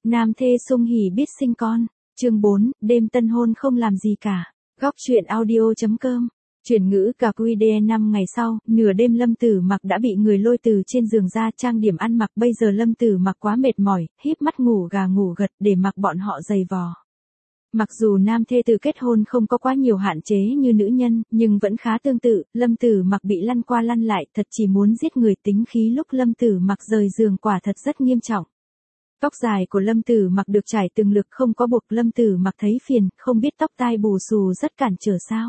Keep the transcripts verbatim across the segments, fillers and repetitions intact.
Nam thê sung hỉ biết sinh con. Chương bốn, đêm tân hôn không làm gì cả. Góc truyện audio.com. Chuyển ngữ cả quy đê năm ngày sau, nửa đêm Lâm Tử Mặc đã bị người lôi từ trên giường ra trang điểm ăn mặc. Bây giờ Lâm Tử Mặc quá mệt mỏi, híp mắt ngủ gà ngủ gật để mặc bọn họ giày vò. Mặc dù nam thê từ kết hôn không có quá nhiều hạn chế như nữ nhân, nhưng vẫn khá tương tự. Lâm Tử Mặc bị lăn qua lăn lại, thật chỉ muốn giết người. Tính khí lúc Lâm Tử Mặc rời giường quả thật rất nghiêm trọng. Tóc dài của Lâm Tử Mặc được trải từng lực không có buộc. Lâm Tử Mặc thấy phiền, không biết tóc tai bù xù rất cản trở sao.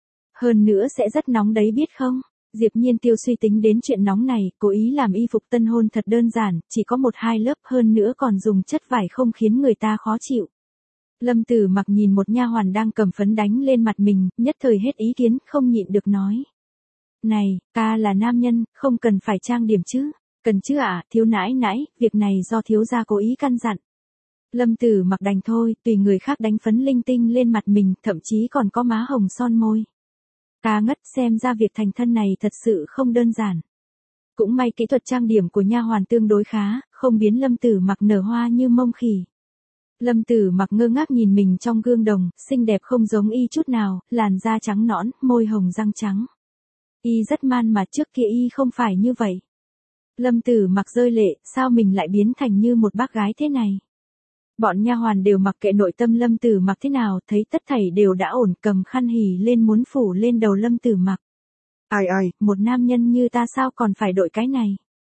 Hơn nữa sẽ rất nóng đấy biết không? Diệp Nhiên Tiêu suy tính đến chuyện nóng này, cố ý làm y phục tân hôn thật đơn giản, chỉ có một hai lớp, hơn nữa còn dùng chất vải không khiến người ta khó chịu. Lâm Tử Mặc nhìn một nha hoàn đang cầm phấn đánh lên mặt mình, nhất thời hết ý kiến, không nhịn được nói. Này, ta là nam nhân, không cần phải trang điểm chứ. Cần chứ ạ, à, thiếu nãi nãi, việc này do thiếu gia cố ý căn dặn. Lâm Tử Mặc đành thôi, tùy người khác đánh phấn linh tinh lên mặt mình, thậm chí còn có má hồng son môi. Ta ngất, xem ra việc thành thân này thật sự không đơn giản. Cũng may kỹ thuật trang điểm của nha hoàn tương đối khá, không biến Lâm Tử Mặc nở hoa như mông khỉ. Lâm Tử Mặc ngơ ngác nhìn mình trong gương đồng, xinh đẹp không giống y chút nào, làn da trắng nõn, môi hồng răng trắng. Y rất man mà trước kia y không phải như vậy. Lâm Tử Mặc rơi lệ, sao mình lại biến thành như một bác gái thế này? Bọn nha hoàn đều mặc kệ nội tâm Lâm Tử Mặc thế nào, thấy tất thảy đều đã ổn, cầm khăn hỉ lên muốn phủ lên đầu Lâm Tử Mặc. Ai ai, một nam nhân như ta sao còn phải đội cái này?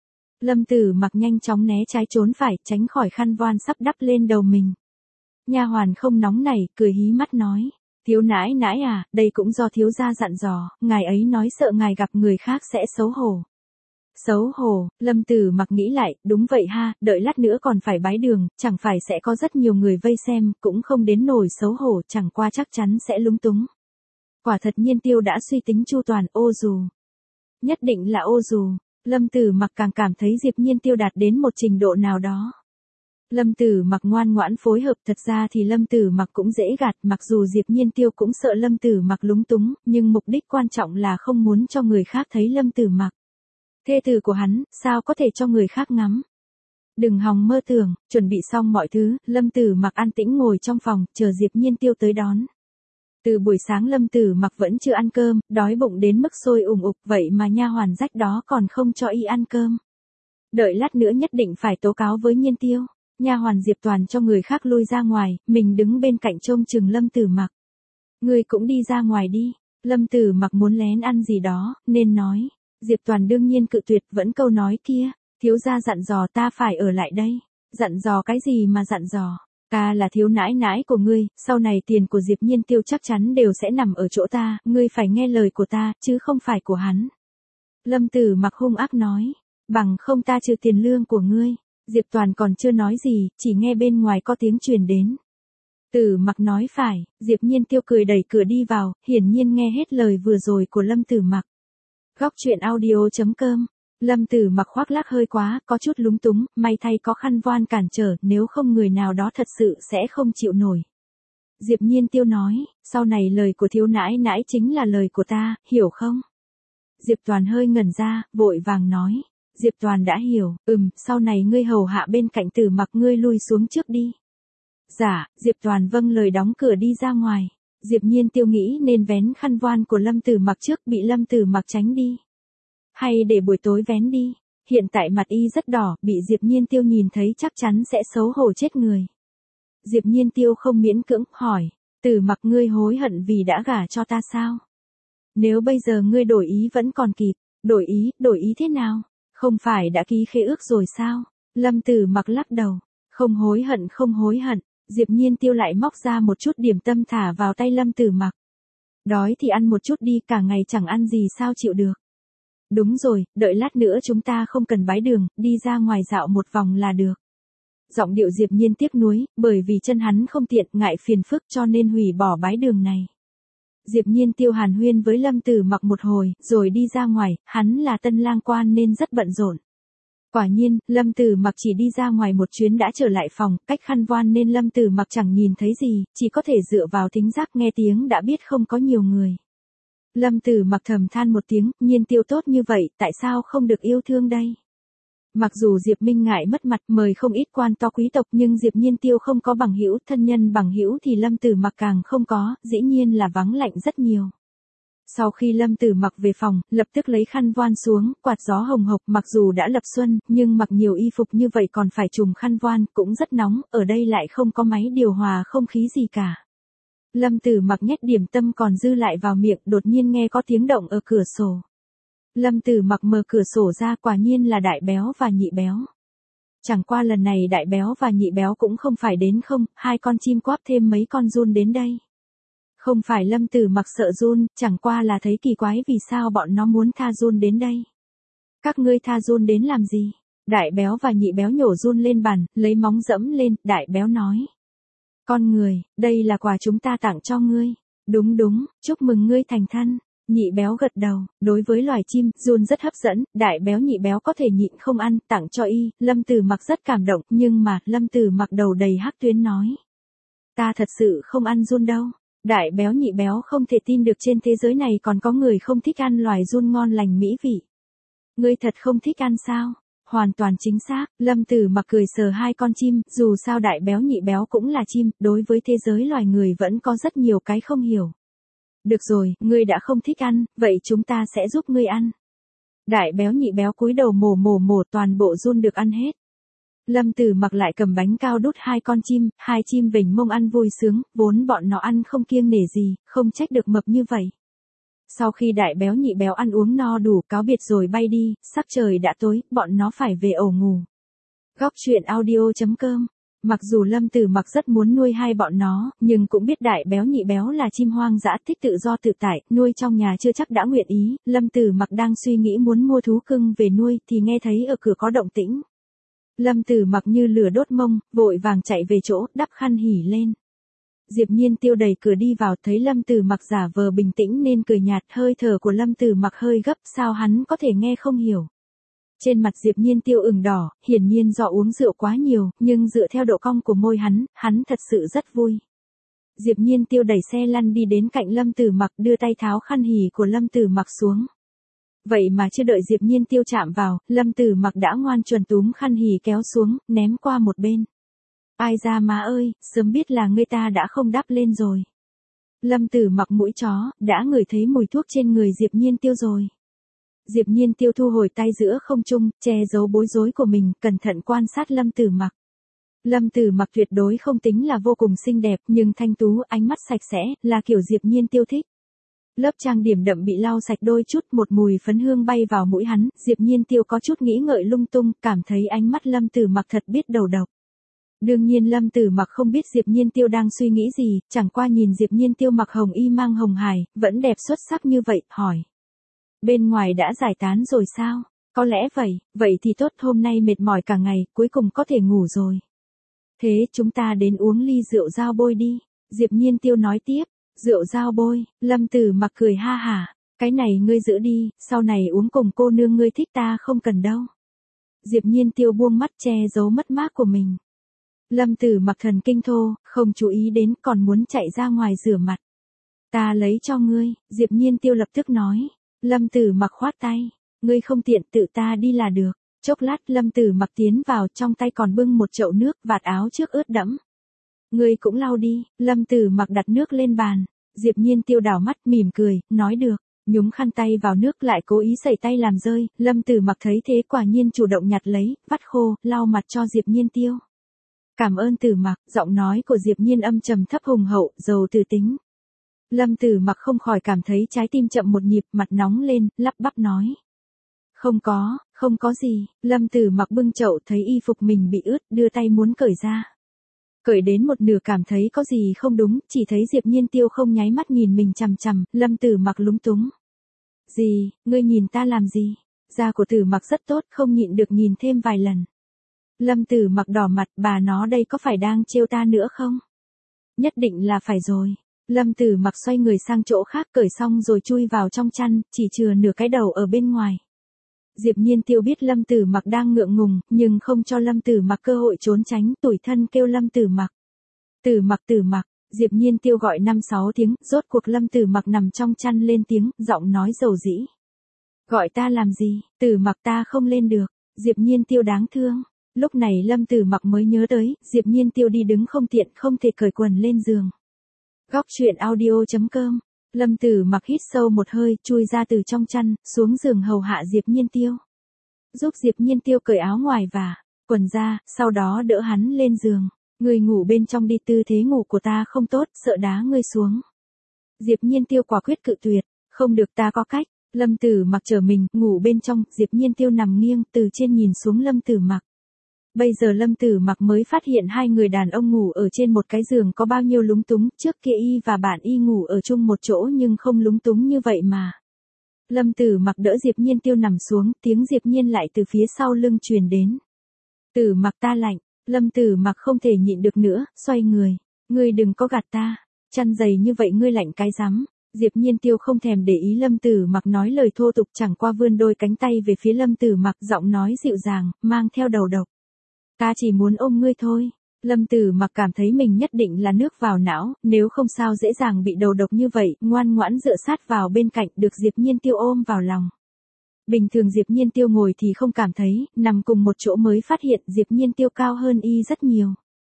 Lâm Tử Mặc nhanh chóng né trái trốn phải, tránh khỏi khăn voan sắp đắp lên đầu mình. Nha hoàn không nóng nảy, cười hí mắt nói. Thiếu nãi nãi à, đây cũng do thiếu gia dặn dò, ngài ấy nói sợ ngài gặp người khác sẽ xấu hổ. Xấu hổ, Lâm Tử Mặc nghĩ lại, đúng vậy ha, đợi lát nữa còn phải bái đường, chẳng phải sẽ có rất nhiều người vây xem, cũng không đến nổi xấu hổ, chẳng qua chắc chắn sẽ lúng túng. Quả thật Nhiên Tiêu đã suy tính chu toàn, ô dù. Nhất định là ô dù, Lâm Tử Mặc càng cảm thấy Diệp Nhiên Tiêu đạt đến một trình độ nào đó. Lâm Tử Mặc ngoan ngoãn phối hợp, thật ra thì Lâm Tử Mặc cũng dễ gạt, mặc dù Diệp Nhiên Tiêu cũng sợ Lâm Tử Mặc lúng túng, nhưng mục đích quan trọng là không muốn cho người khác thấy Lâm Tử Mặc. Thê tử của hắn, sao có thể cho người khác ngắm. Đừng hòng mơ tưởng, chuẩn bị xong mọi thứ, Lâm Tử Mặc an tĩnh ngồi trong phòng, chờ Diệp Nhiên Tiêu tới đón. Từ buổi sáng Lâm Tử Mặc vẫn chưa ăn cơm, đói bụng đến mức sôi ủng ục, vậy mà nha hoàn rách đó còn không cho y ăn cơm. Đợi lát nữa nhất định phải tố cáo với Nhiên Tiêu. Nha hoàn Diệp Toàn cho người khác lui ra ngoài, mình đứng bên cạnh trông chừng Lâm Tử Mặc. Ngươi cũng đi ra ngoài đi. Lâm Tử Mặc muốn lén ăn gì đó, nên nói. Diệp Toàn đương nhiên cự tuyệt, vẫn câu nói kia, thiếu gia dặn dò ta phải ở lại đây. Dặn dò cái gì mà dặn dò? Ta là thiếu nãi nãi của ngươi, sau này tiền của Diệp Nhiên Tiêu chắc chắn đều sẽ nằm ở chỗ ta, ngươi phải nghe lời của ta, chứ không phải của hắn. Lâm Tử Mặc hung ác nói, bằng không ta trừ tiền lương của ngươi. Diệp Toàn còn chưa nói gì, chỉ nghe bên ngoài có tiếng truyền đến. Tử Mặc nói phải, Diệp Nhiên Tiêu cười đẩy cửa đi vào, hiển nhiên nghe hết lời vừa rồi của Lâm Tử Mặc. Góc truyện audio.com. Lâm Tử Mặc khoác lác hơi quá, có chút lúng túng, may thay có khăn voan cản trở, nếu không người nào đó thật sự sẽ không chịu nổi. Diệp Nhiên Tiêu nói, sau này lời của thiếu nãi nãi chính là lời của ta, hiểu không? Diệp Toàn hơi ngẩn ra, vội vàng nói. Diệp Toàn đã hiểu, ừm, sau này ngươi hầu hạ bên cạnh Tử Mặc, ngươi lui xuống trước đi. Dạ, Diệp Toàn vâng lời đóng cửa đi ra ngoài. Diệp Nhiên Tiêu nghĩ nên vén khăn voan của Lâm Tử Mặc trước, bị Lâm Tử Mặc tránh đi. Hay để buổi tối vén đi, hiện tại mặt y rất đỏ, bị Diệp Nhiên Tiêu nhìn thấy chắc chắn sẽ xấu hổ chết người. Diệp Nhiên Tiêu không miễn cưỡng, hỏi, Tử Mặc ngươi hối hận vì đã gả cho ta sao? Nếu bây giờ ngươi đổi ý vẫn còn kịp, đổi ý, đổi ý thế nào? Không phải đã ký khế ước rồi sao? Lâm Tử Mặc lắc đầu, không hối hận không hối hận. Diệp Nhiên Tiêu lại móc ra một chút điểm tâm thả vào tay Lâm Tử Mặc. Đói thì ăn một chút đi, cả ngày chẳng ăn gì sao chịu được. Đúng rồi, đợi lát nữa chúng ta không cần bái đường, đi ra ngoài dạo một vòng là được. Giọng điệu Diệp Nhiên tiếc nuối, bởi vì chân hắn không tiện, ngại phiền phức cho nên hủy bỏ bái đường này. Diệp Nhiên Tiêu hàn huyên với Lâm Tử Mặc một hồi, rồi đi ra ngoài, hắn là tân lang quan nên rất bận rộn. Quả nhiên, Lâm Tử Mặc chỉ đi ra ngoài một chuyến đã trở lại phòng, cách khăn voan nên Lâm Tử Mặc chẳng nhìn thấy gì, chỉ có thể dựa vào thính giác nghe tiếng đã biết không có nhiều người. Lâm Tử Mặc thầm than một tiếng, Nhiên Tiêu tốt như vậy, tại sao không được yêu thương đây? Mặc dù Diệp Minh ngại mất mặt mời không ít quan to quý tộc nhưng Diệp Nhiên Tiêu không có bằng hữu, thân nhân bằng hữu thì Lâm Tử Mặc càng không có, dĩ nhiên là vắng lạnh rất nhiều. Sau khi Lâm Tử Mặc về phòng, lập tức lấy khăn voan xuống, quạt gió hồng hộc, mặc dù đã lập xuân, nhưng mặc nhiều y phục như vậy còn phải trùm khăn voan, cũng rất nóng, ở đây lại không có máy điều hòa không khí gì cả. Lâm Tử Mặc nhét điểm tâm còn dư lại vào miệng, đột nhiên nghe có tiếng động ở cửa sổ. Lâm Tử Mặc mở cửa sổ ra, quả nhiên là Đại Béo và Nhị Béo. Chẳng qua lần này Đại Béo và Nhị Béo cũng không phải đến không, hai con chim quáp thêm mấy con giun đến đây. Không phải Lâm Tử Mặc sợ giun, chẳng qua là thấy kỳ quái vì sao bọn nó muốn tha giun đến đây. Các ngươi tha giun đến làm gì? Đại Béo và Nhị Béo nhổ giun lên bàn, lấy móng dẫm lên, Đại Béo nói. Con người, đây là quà chúng ta tặng cho ngươi. Đúng đúng, chúc mừng ngươi thành thân. Nhị Béo gật đầu, đối với loài chim, giun rất hấp dẫn, Đại Béo Nhị Béo có thể nhịn không ăn, tặng cho y, Lâm Tử Mặc rất cảm động, nhưng mà, Lâm Tử Mặc đầu đầy hắc tuyến nói. Ta thật sự không ăn giun đâu. Đại Béo Nhị Béo không thể tin được trên thế giới này còn có người không thích ăn loài giun ngon lành mỹ vị. Ngươi thật không thích ăn sao? Hoàn toàn chính xác, Lâm Tử Mặc cười sờ hai con chim, dù sao Đại Béo Nhị Béo cũng là chim, đối với thế giới loài người vẫn có rất nhiều cái không hiểu. Được rồi, ngươi đã không thích ăn, vậy chúng ta sẽ giúp ngươi ăn. Đại Béo Nhị Béo cúi đầu mổ mổ mổ, toàn bộ giun được ăn hết. Lâm Tử Mặc lại cầm bánh cao đút hai con chim, hai chim vểnh mông ăn vui sướng, vốn bọn nó ăn không kiêng nể gì, không trách được mập như vậy. Sau khi Đại Béo Nhị Béo ăn uống no đủ, cáo biệt rồi bay đi, sắc trời đã tối, bọn nó phải về ổ ngủ. Góc truyện audio chấm com. Mặc dù Lâm Tử Mặc rất muốn nuôi hai bọn nó, nhưng cũng biết Đại Béo Nhị Béo là chim hoang dã thích tự do tự tại, nuôi trong nhà chưa chắc đã nguyện ý. Lâm Tử Mặc đang suy nghĩ muốn mua thú cưng về nuôi thì nghe thấy ở cửa có động tĩnh. Lâm Tử Mặc như lửa đốt mông, vội vàng chạy về chỗ, đắp khăn hỉ lên. Diệp Nhiên Tiêu đẩy cửa đi vào, thấy Lâm Tử Mặc giả vờ bình tĩnh nên cười nhạt, hơi thở của Lâm Tử Mặc hơi gấp, sao hắn có thể nghe không hiểu. Trên mặt Diệp Nhiên Tiêu ửng đỏ, hiển nhiên do uống rượu quá nhiều, nhưng dựa theo độ cong của môi hắn, hắn thật sự rất vui. Diệp Nhiên Tiêu đẩy xe lăn đi đến cạnh Lâm Tử Mặc, đưa tay tháo khăn hỉ của Lâm Tử Mặc xuống. Vậy mà chưa đợi Diệp Nhiên Tiêu chạm vào, Lâm Tử Mặc đã ngoan chuẩn túm khăn hỉ kéo xuống, ném qua một bên. Ai ra má ơi, sớm biết là ngươi ta đã không đắp lên rồi. Lâm Tử Mặc mũi chó, đã ngửi thấy mùi thuốc trên người Diệp Nhiên Tiêu rồi. Diệp Nhiên Tiêu thu hồi tay giữa không trung, che giấu bối rối của mình, cẩn thận quan sát Lâm Tử Mặc. Lâm Tử Mặc tuyệt đối không tính là vô cùng xinh đẹp, nhưng thanh tú, ánh mắt sạch sẽ, là kiểu Diệp Nhiên Tiêu thích. Lớp trang điểm đậm bị lau sạch đôi chút, một mùi phấn hương bay vào mũi hắn, Diệp Nhiên Tiêu có chút nghĩ ngợi lung tung, cảm thấy ánh mắt Lâm Tử Mặc thật biết đầu độc. Đương nhiên Lâm Tử Mặc không biết Diệp Nhiên Tiêu đang suy nghĩ gì, chẳng qua nhìn Diệp Nhiên Tiêu mặc hồng y mang hồng hài, vẫn đẹp xuất sắc như vậy, hỏi. Bên ngoài đã giải tán rồi sao? Có lẽ vậy, vậy thì tốt, hôm nay mệt mỏi cả ngày, cuối cùng có thể ngủ rồi. Thế chúng ta đến uống ly rượu dao bôi đi, Diệp Nhiên Tiêu nói tiếp. Rượu dao bôi, Lâm Tử Mặc cười ha hả, cái này ngươi giữ đi, sau này uống cùng cô nương ngươi thích ta không cần đâu. Diệp Nhiên Tiêu buông mắt che giấu mất mát của mình. Lâm Tử Mặc thần kinh thô, không chú ý đến, còn muốn chạy ra ngoài rửa mặt. Ta lấy cho ngươi, Diệp Nhiên Tiêu lập tức nói. Lâm Tử Mặc khoát tay, ngươi không tiện tự ta đi là được. Chốc lát Lâm Tử Mặc tiến vào, trong tay còn bưng một chậu nước, vạt áo trước ướt đẫm. Ngươi cũng lau đi, Lâm Tử Mặc đặt nước lên bàn. Diệp Nhiên Tiêu đảo mắt mỉm cười, nói được, nhúng khăn tay vào nước lại cố ý sẩy tay làm rơi, Lâm Tử Mặc thấy thế quả nhiên chủ động nhặt lấy, vắt khô, lau mặt cho Diệp Nhiên Tiêu. Cảm ơn Tử Mặc, giọng nói của Diệp Nhiên âm trầm thấp hùng hậu, giàu từ tính. Lâm Tử Mặc không khỏi cảm thấy trái tim chậm một nhịp, mặt nóng lên, lắp bắp nói. Không có, không có gì, Lâm Tử Mặc bưng chậu thấy y phục mình bị ướt, đưa tay muốn cởi ra. Cởi đến một nửa cảm thấy có gì không đúng, chỉ thấy Diệp Nhiên Tiêu không nháy mắt nhìn mình chằm chằm, Lâm Tử Mặc lúng túng. Gì, ngươi nhìn ta làm gì? Da của Tử Mặc rất tốt, không nhịn được nhìn thêm vài lần. Lâm Tử Mặc đỏ mặt, bà nó đây có phải đang trêu ta nữa không? Nhất định là phải rồi. Lâm Tử Mặc xoay người sang chỗ khác, cởi xong rồi chui vào trong chăn, chỉ chừa nửa cái đầu ở bên ngoài. Diệp Nhiên Tiêu biết Lâm Tử Mặc đang ngượng ngùng, nhưng không cho Lâm Tử Mặc cơ hội trốn tránh, tủi thân kêu Lâm Tử Mặc. Tử Mặc Tử Mặc, Diệp Nhiên Tiêu gọi năm sáu tiếng, rốt cuộc Lâm Tử Mặc nằm trong chăn lên tiếng, giọng nói dầu dĩ. Gọi ta làm gì, Tử Mặc ta không lên được. Diệp Nhiên Tiêu đáng thương. Lúc này Lâm Tử Mặc mới nhớ tới, Diệp Nhiên Tiêu đi đứng không tiện, không thể cởi quần lên giường. Góc truyện audio chấm com. Lâm Tử Mặc hít sâu một hơi, chui ra từ trong chăn, xuống giường hầu hạ Diệp Nhiên Tiêu. Giúp Diệp Nhiên Tiêu cởi áo ngoài và quần ra, sau đó đỡ hắn lên giường. Ngươi ngủ bên trong đi, tư thế ngủ của ta không tốt, sợ đá ngươi xuống. Diệp Nhiên Tiêu quả quyết cự tuyệt, không được, ta có cách. Lâm Tử Mặc trở mình, ngủ bên trong, Diệp Nhiên Tiêu nằm nghiêng, từ trên nhìn xuống Lâm Tử Mặc. Bây giờ Lâm Tử Mặc mới phát hiện hai người đàn ông ngủ ở trên một cái giường có bao nhiêu lúng túng, trước kia y và bạn y ngủ ở chung một chỗ nhưng không lúng túng như vậy mà. Lâm Tử Mặc đỡ Diệp Nhiên Tiêu nằm xuống, tiếng Diệp Nhiên lại từ phía sau lưng truyền đến. Tử Mặc, ta lạnh. Lâm Tử Mặc không thể nhịn được nữa, xoay người. Ngươi đừng có gạt ta, chăn dày như vậy ngươi lạnh cái rắm. Diệp Nhiên Tiêu không thèm để ý Lâm Tử Mặc nói lời thô tục, chẳng qua vươn đôi cánh tay về phía Lâm Tử Mặc, giọng nói dịu dàng, mang theo đầu độc. Ta chỉ muốn ôm ngươi thôi. Lâm Tử Mặc cảm thấy mình nhất định là nước vào não, nếu không sao dễ dàng bị đầu độc như vậy, ngoan ngoãn dựa sát vào bên cạnh, được Diệp Nhiên Tiêu ôm vào lòng. Bình thường Diệp Nhiên Tiêu ngồi thì không cảm thấy, nằm cùng một chỗ mới phát hiện Diệp Nhiên Tiêu cao hơn y rất nhiều.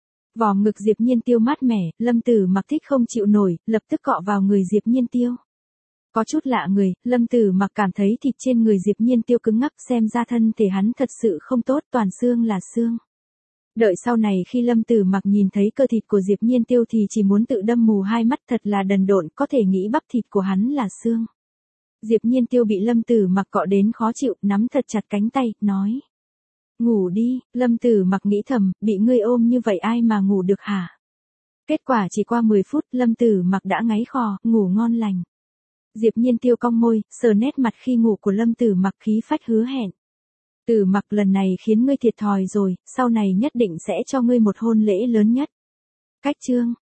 Vỏ ngực Diệp Nhiên Tiêu mát mẻ, Lâm Tử Mặc thích không chịu nổi, lập tức cọ vào người Diệp Nhiên Tiêu. Có chút lạ người, Lâm Tử Mặc cảm thấy thịt trên người Diệp Nhiên Tiêu cứng ngắc, xem ra thân thể hắn thật sự không tốt, toàn xương là xương. Đợi sau này khi Lâm Tử Mặc nhìn thấy cơ thịt của Diệp Nhiên Tiêu thì chỉ muốn tự đâm mù hai mắt, thật là đần độn, có thể nghĩ bắp thịt của hắn là xương. Diệp Nhiên Tiêu bị Lâm Tử Mặc cọ đến khó chịu, nắm thật chặt cánh tay, nói. Ngủ đi. Lâm Tử Mặc nghĩ thầm, bị ngươi ôm như vậy ai mà ngủ được hả? Kết quả chỉ qua mười phút, Lâm Tử Mặc đã ngáy khò, ngủ ngon lành. Diệp Nhiên Tiêu cong môi, sờ nét mặt khi ngủ của Lâm Tử Mặc, khí phách hứa hẹn. Tử Mặc, lần này khiến ngươi thiệt thòi rồi, sau này nhất định sẽ cho ngươi một hôn lễ lớn nhất. Cách chương.